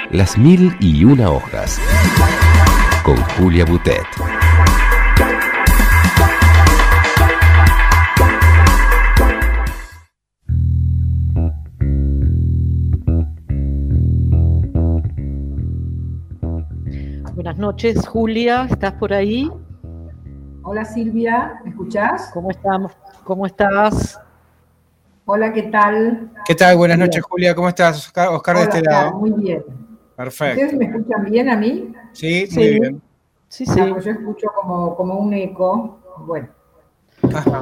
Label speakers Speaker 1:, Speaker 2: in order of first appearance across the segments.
Speaker 1: Las 1001 hojas, con Julia Butet.
Speaker 2: Buenas noches, Julia, ¿estás por ahí?
Speaker 3: Hola Silvia, ¿me escuchás?
Speaker 2: ¿Cómo estamos? ¿Cómo estás?
Speaker 3: Hola, ¿qué tal?
Speaker 4: ¿Qué tal? Buenas noches, Julia. ¿Cómo estás? Oscar de este lado.
Speaker 3: Muy bien.
Speaker 4: Perfecto.
Speaker 3: ¿Ustedes me escuchan bien a mí?
Speaker 4: Sí, muy bien.
Speaker 2: Sí.
Speaker 3: Pues yo escucho como un eco. Bueno.
Speaker 4: Ajá.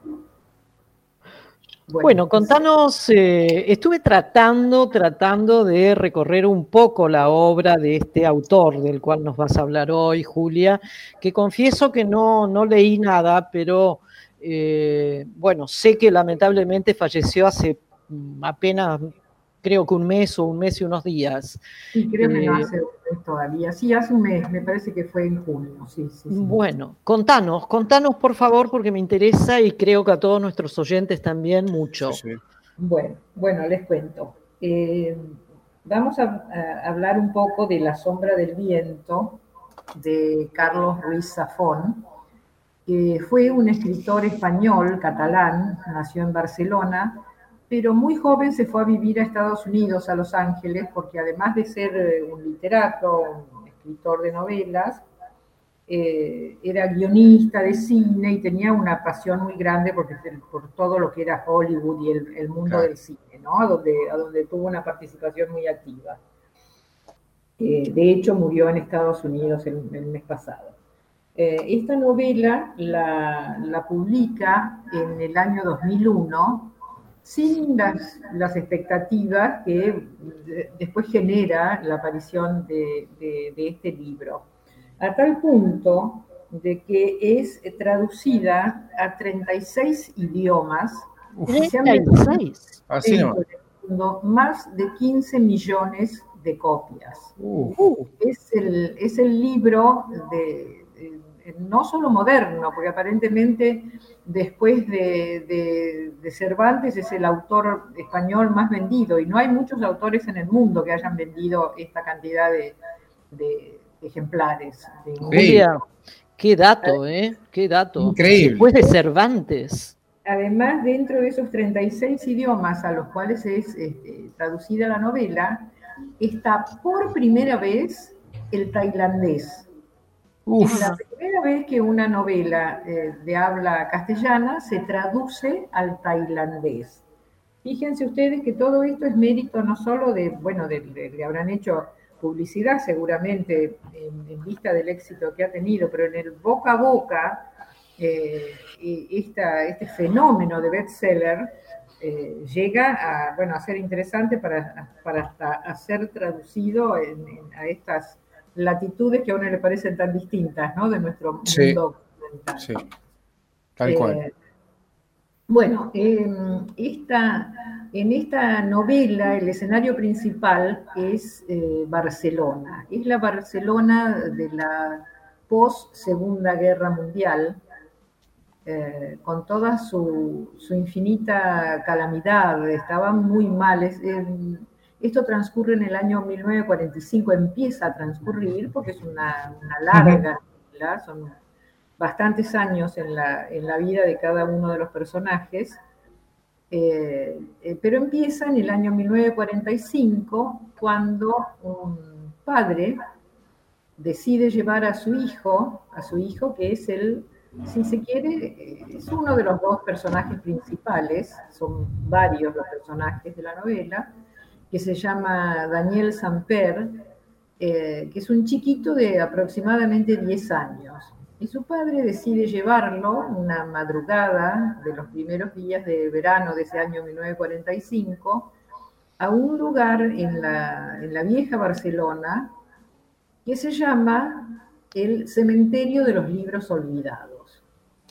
Speaker 2: Bueno, contanos, estuve tratando de recorrer un poco la obra de este autor del cual nos vas a hablar hoy, Julia, que confieso que no leí nada, pero bueno, sé que lamentablemente falleció hace apenas, creo que un mes y unos días.
Speaker 3: Sí, creo que no hace un mes todavía. Sí, hace un mes, me parece que fue en junio. Sí.
Speaker 2: Bueno, contanos por favor, porque me interesa y creo que a todos nuestros oyentes también mucho.
Speaker 4: Sí.
Speaker 3: Bueno, les cuento. Vamos a hablar un poco de La sombra del viento, de Carlos Ruiz Zafón, que fue un escritor español, catalán, nació en Barcelona, pero muy joven se fue a vivir a Estados Unidos, a Los Ángeles, porque además de ser un literato, un escritor de novelas, era guionista de cine y tenía una pasión muy grande por todo lo que era Hollywood y el mundo del cine, ¿no? A donde tuvo una participación muy activa. De hecho, murió en Estados Unidos el mes pasado. Esta novela la publica en el año 2001 sin las expectativas que después genera la aparición de este libro, a tal punto de que es traducida a 36 idiomas.
Speaker 2: ¿36?
Speaker 4: Así no.
Speaker 3: Más de 15 millones de copias. Es el libro no solo moderno, porque aparentemente después de Cervantes es el autor español más vendido, y no hay muchos autores en el mundo que hayan vendido esta cantidad de ejemplares.
Speaker 2: Julia, qué dato, qué dato.
Speaker 4: Increíble.
Speaker 2: Después de Cervantes.
Speaker 3: Además, dentro de esos 36 idiomas a los cuales es traducida la novela, está por primera vez el tailandés. Es la primera vez que una novela de habla castellana se traduce al tailandés. Fíjense ustedes que todo esto es mérito no solo le habrán hecho publicidad seguramente en vista del éxito que ha tenido, pero en el boca a boca, este fenómeno de bestseller llega a ser interesante para hasta ser traducido a estas latitudes que a uno le parecen tan distintas, ¿no? De nuestro mundo occidental.
Speaker 4: Sí, tal cual.
Speaker 3: Bueno, en esta novela el escenario principal es Barcelona. Es la Barcelona de la post-Segunda Guerra Mundial, con toda su infinita calamidad. Estaban muy mal. Esto transcurre en el año 1945, empieza a transcurrir porque es una larga novela, son bastantes años en la vida de cada uno de los personajes, pero empieza en el año 1945, cuando un padre decide llevar a su hijo que es si se quiere, es uno de los dos personajes principales, son varios los personajes de la novela, que se llama Daniel Samper, que es un chiquito de aproximadamente 10 años. Y su padre decide llevarlo una madrugada de los primeros días de verano de ese año 1945 a un lugar en la vieja Barcelona que se llama el Cementerio de los Libros Olvidados.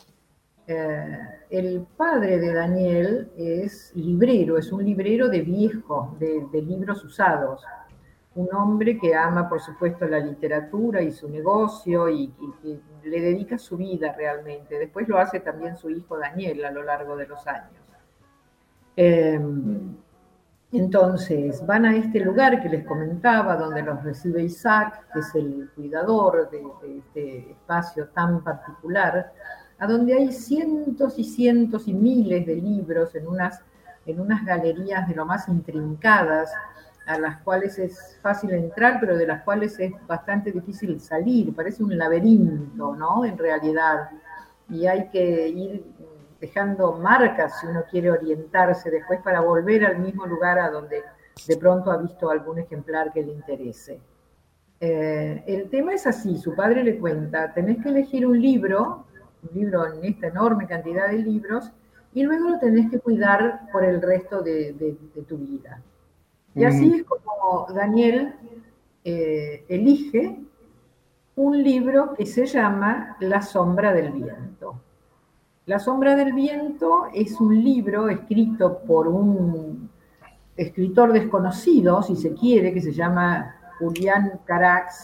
Speaker 3: El padre de Daniel es librero, es un librero de libros usados. Un hombre que ama, por supuesto, la literatura y su negocio y que le dedica su vida realmente. Después lo hace también su hijo Daniel a lo largo de los años. Entonces van a este lugar que les comentaba, donde los recibe Isaac, que es el cuidador de este espacio tan particular, a donde hay cientos y cientos y miles de libros en unas galerías de lo más intrincadas, a las cuales es fácil entrar, pero de las cuales es bastante difícil salir. Parece un laberinto, ¿no? En realidad. Y hay que ir dejando marcas si uno quiere orientarse después para volver al mismo lugar a donde de pronto ha visto algún ejemplar que le interese. El tema es así, su padre le cuenta, tenés que elegir un libro en esta enorme cantidad de libros, y luego lo tenés que cuidar por el resto de tu vida. Y así es como Daniel elige un libro que se llama La sombra del viento. La sombra del viento es un libro escrito por un escritor desconocido, si se quiere, que se llama Julián Carax,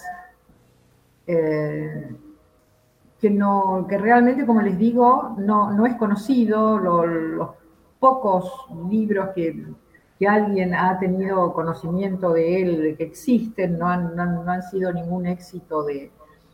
Speaker 3: que realmente, como les digo, no es conocido. Los pocos libros que alguien ha tenido conocimiento de él, que existen, no han sido ningún éxito de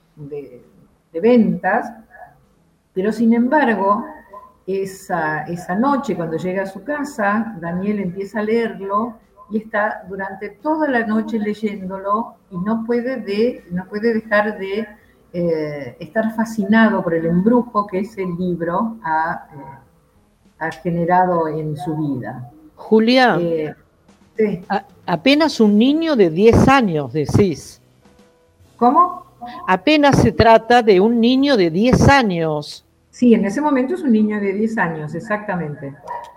Speaker 3: ventas, pero sin embargo, esa noche cuando llega a su casa, Daniel empieza a leerlo y está durante toda la noche leyéndolo y no puede dejar de estar fascinado por el embrujo que ese libro ha generado en su vida.
Speaker 2: Julia,
Speaker 3: sí.
Speaker 2: Apenas un niño de 10 años, decís.
Speaker 3: ¿Cómo?
Speaker 2: Apenas se trata de un niño de 10 años.
Speaker 3: Sí, en ese momento es un niño de 10 años, exactamente.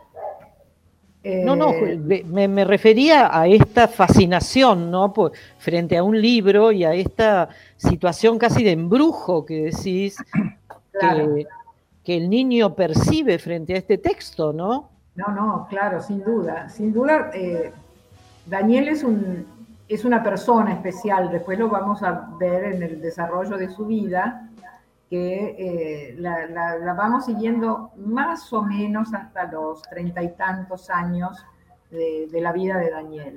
Speaker 2: No, me refería a esta fascinación, ¿no? Frente a un libro y a esta situación casi de embrujo que decís, claro, que el niño percibe frente a este texto, ¿no?
Speaker 3: No, claro, sin duda. Sin duda, Daniel es una persona especial, después lo vamos a ver en el desarrollo de su vida, que la vamos siguiendo más o menos hasta los 30 y tantos años de la vida de Daniel.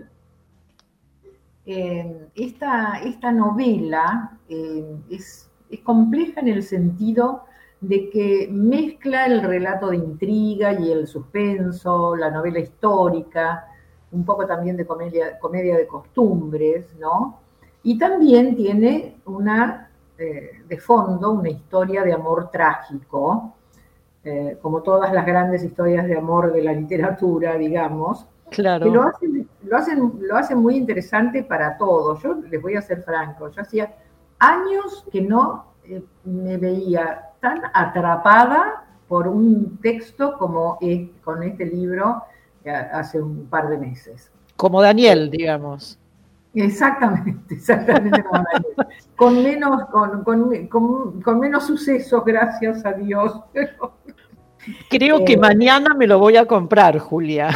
Speaker 3: Esta novela es compleja en el sentido de que mezcla el relato de intriga y el suspenso, la novela histórica, un poco también de comedia de costumbres, ¿no? Y también tiene de fondo una historia de amor trágico, como todas las grandes historias de amor de la literatura, digamos,
Speaker 2: claro,
Speaker 3: que lo hacen muy interesante para todos. Yo les voy a ser franco, yo hacía años que no me veía tan atrapada por un texto como con este libro hace un par de meses.
Speaker 2: Como Daniel, digamos.
Speaker 3: Exactamente como Daniel. Con menos sucesos, gracias a Dios.
Speaker 2: Creo que mañana me lo voy a comprar, Julia.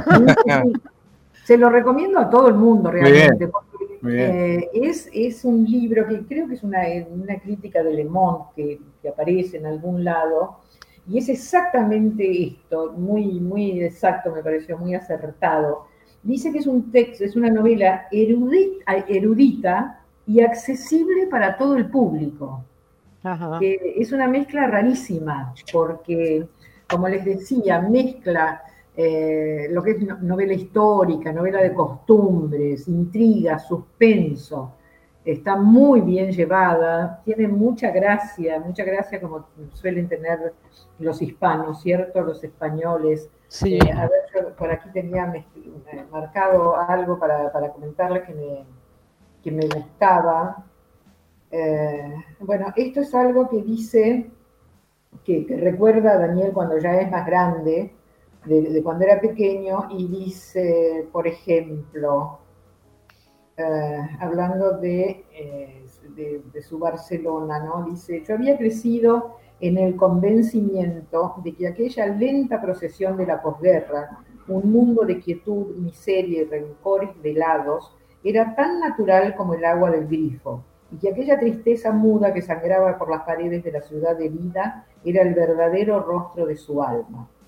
Speaker 3: Se lo recomiendo a todo el mundo realmente.
Speaker 4: Muy bien.
Speaker 3: Es un libro que creo que es una crítica de Le Monde que aparece en algún lado, y es exactamente esto, muy, muy exacto, me pareció muy acertado. Dice que es un texto, es una novela erudita y accesible para todo el público.
Speaker 2: Ajá.
Speaker 3: Que es una mezcla rarísima, porque, como les decía, mezcla lo que es novela histórica, novela de costumbres, intriga, suspenso. Está muy bien llevada, tiene mucha gracia como suelen tener los hispanos, ¿cierto? Los españoles.
Speaker 2: Sí.
Speaker 3: A ver, yo por aquí tenía marcado algo para comentarles que me gustaba. Bueno, esto es algo que dice, que recuerda a Daniel cuando ya es más grande, de cuando era pequeño, y dice, por ejemplo, hablando de su Barcelona, ¿no? Dice, yo había crecido en el convencimiento de que aquella lenta procesión de la posguerra, un mundo de quietud, miseria y rencores velados, era tan natural como el agua del grifo, y que aquella tristeza muda que sangraba por las paredes de la ciudad herida era el verdadero rostro de su alma.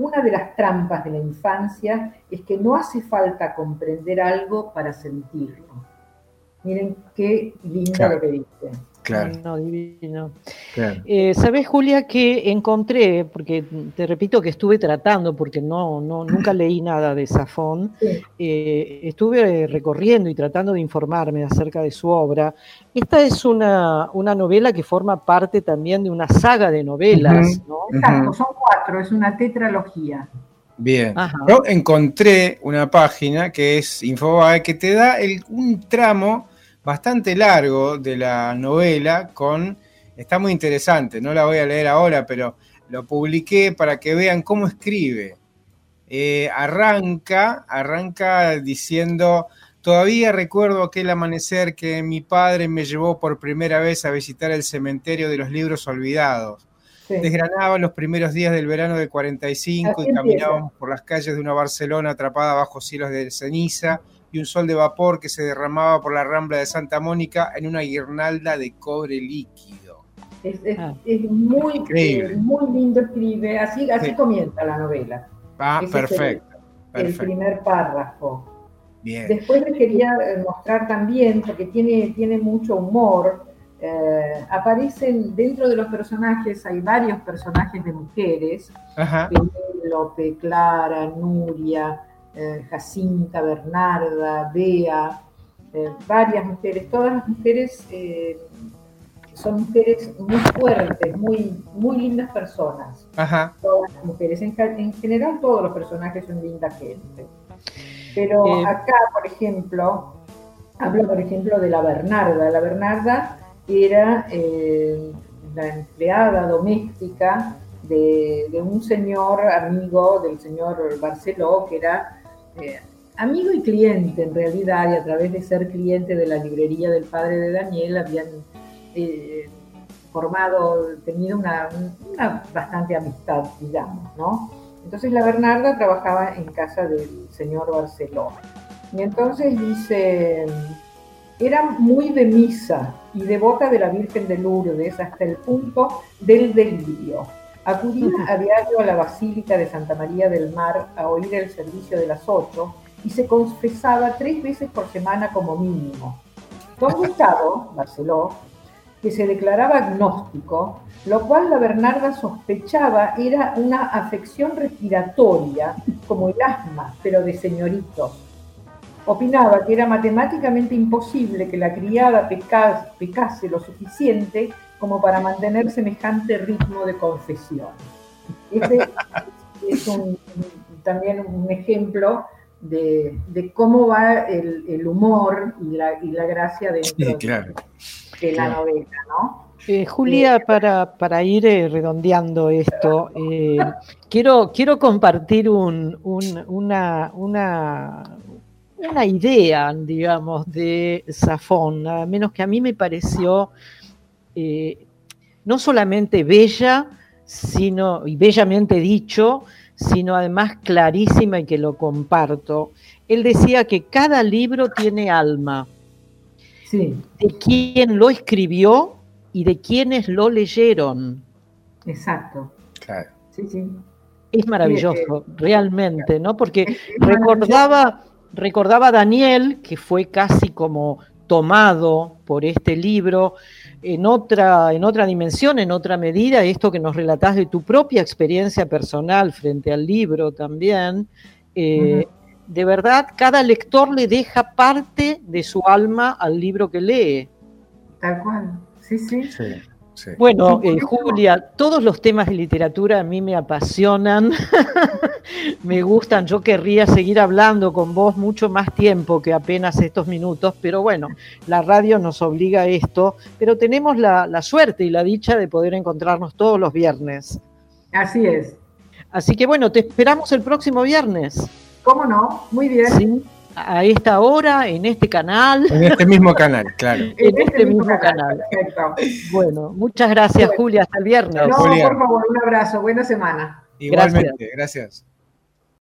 Speaker 3: una de las trampas de la infancia es que no hace falta comprender algo para sentirlo. Miren qué lindo
Speaker 4: Claro.
Speaker 3: lo que dice.
Speaker 4: Claro,
Speaker 2: No, divino.
Speaker 4: claro.
Speaker 2: ¿Sabés, Julia, que encontré, porque te repito que estuve tratando, porque nunca leí nada de Safón,
Speaker 3: Sí.
Speaker 2: estuve recorriendo y tratando de informarme acerca de su obra. Esta es una novela que forma parte también de una saga de novelas, ¿no?
Speaker 3: Exacto, son 4, es una tetralogía.
Speaker 4: Bien.
Speaker 2: Ajá.
Speaker 4: Yo encontré una página que es Infobae que te da un tramo bastante largo de la novela está muy interesante, no la voy a leer ahora, pero lo publiqué para que vean cómo escribe. Arranca diciendo: todavía recuerdo aquel amanecer que mi padre me llevó por primera vez a visitar el cementerio de los libros olvidados.
Speaker 3: Sí.
Speaker 4: Desgranaba los primeros días del verano del 45
Speaker 3: Así
Speaker 4: y
Speaker 3: empieza.
Speaker 4: caminábamos por las calles de una Barcelona atrapada bajo cielos de ceniza y un sol de vapor que se derramaba por la Rambla de Santa Mónica en una guirnalda de cobre líquido.
Speaker 3: Es muy,
Speaker 4: Increíble.
Speaker 3: muy lindo, escribe, así
Speaker 4: Sí.
Speaker 3: comienza la novela.
Speaker 4: Ah,
Speaker 3: Ese
Speaker 4: perfecto.
Speaker 3: es el primer párrafo.
Speaker 4: Bien.
Speaker 3: Después les quería mostrar también, porque tiene mucho humor, aparecen dentro de los personajes, hay varios personajes de mujeres,
Speaker 4: Ajá.
Speaker 3: Penélope, Clara, Nuria, Jacinta, Bernarda, Bea, varias mujeres, todas las mujeres son mujeres muy fuertes, muy lindas personas.
Speaker 4: Ajá.
Speaker 3: Todas las mujeres, en general todos los personajes son linda gente. Pero acá, por ejemplo, hablo por ejemplo de la Bernarda. La Bernarda era la empleada doméstica de un señor amigo del señor Barceló, que era amigo y cliente en realidad, y a través de ser cliente de la librería del padre de Daniel habían tenido una bastante amistad, digamos, ¿no? Entonces la Bernarda trabajaba en casa del señor Barceló. Y entonces dice, era muy de misa y devota de la Virgen de Lourdes hasta el punto del delirio. Acudía a diario a la Basílica de Santa María del Mar a oír el servicio de las 8 y se confesaba 3 veces por semana como mínimo. Don Gustavo, Barceló, que se declaraba agnóstico, lo cual la Bernarda sospechaba era una afección respiratoria, como el asma, pero de señoritos. Opinaba que era matemáticamente imposible que la criada pecase lo suficiente como para mantener semejante ritmo de confesión. Este es también un ejemplo de cómo va el humor y la gracia dentro de la novela, ¿no?
Speaker 2: Julia, para ir redondeando esto, quiero compartir una idea, digamos, de Safón, nada menos que a mí me pareció no solamente bella, y bellamente dicho, sino además clarísima, y que lo comparto. Él decía que cada libro tiene alma,
Speaker 3: sí,
Speaker 2: de quien lo escribió y de quienes lo leyeron.
Speaker 3: Exacto.
Speaker 4: Claro.
Speaker 3: Sí, sí.
Speaker 2: Es maravilloso, realmente, ¿no? Porque recordaba a Daniel, que fue casi como tomado por este libro, en otra dimensión, en otra medida, esto que nos relatás de tu propia experiencia personal frente al libro también. De verdad, cada lector le deja parte de su alma al libro que lee.
Speaker 3: Tal cual, sí, sí.
Speaker 4: Sí.
Speaker 2: Bueno, Julia, todos los temas de literatura a mí me apasionan, me gustan, yo querría seguir hablando con vos mucho más tiempo que apenas estos minutos, pero bueno, la radio nos obliga a esto, pero tenemos la suerte y la dicha de poder encontrarnos todos los viernes.
Speaker 3: Así es.
Speaker 2: Así que bueno, te esperamos el próximo viernes.
Speaker 3: ¿Cómo no? Muy bien.
Speaker 2: Sí, a esta hora, en este canal.
Speaker 4: En este mismo canal, claro.
Speaker 2: En este mismo canal.
Speaker 3: Perfecto.
Speaker 2: Bueno, muchas gracias, Julia. Hasta el viernes.
Speaker 3: No,
Speaker 4: Julia.
Speaker 3: por favor, un abrazo. Buena semana.
Speaker 4: Igualmente, gracias.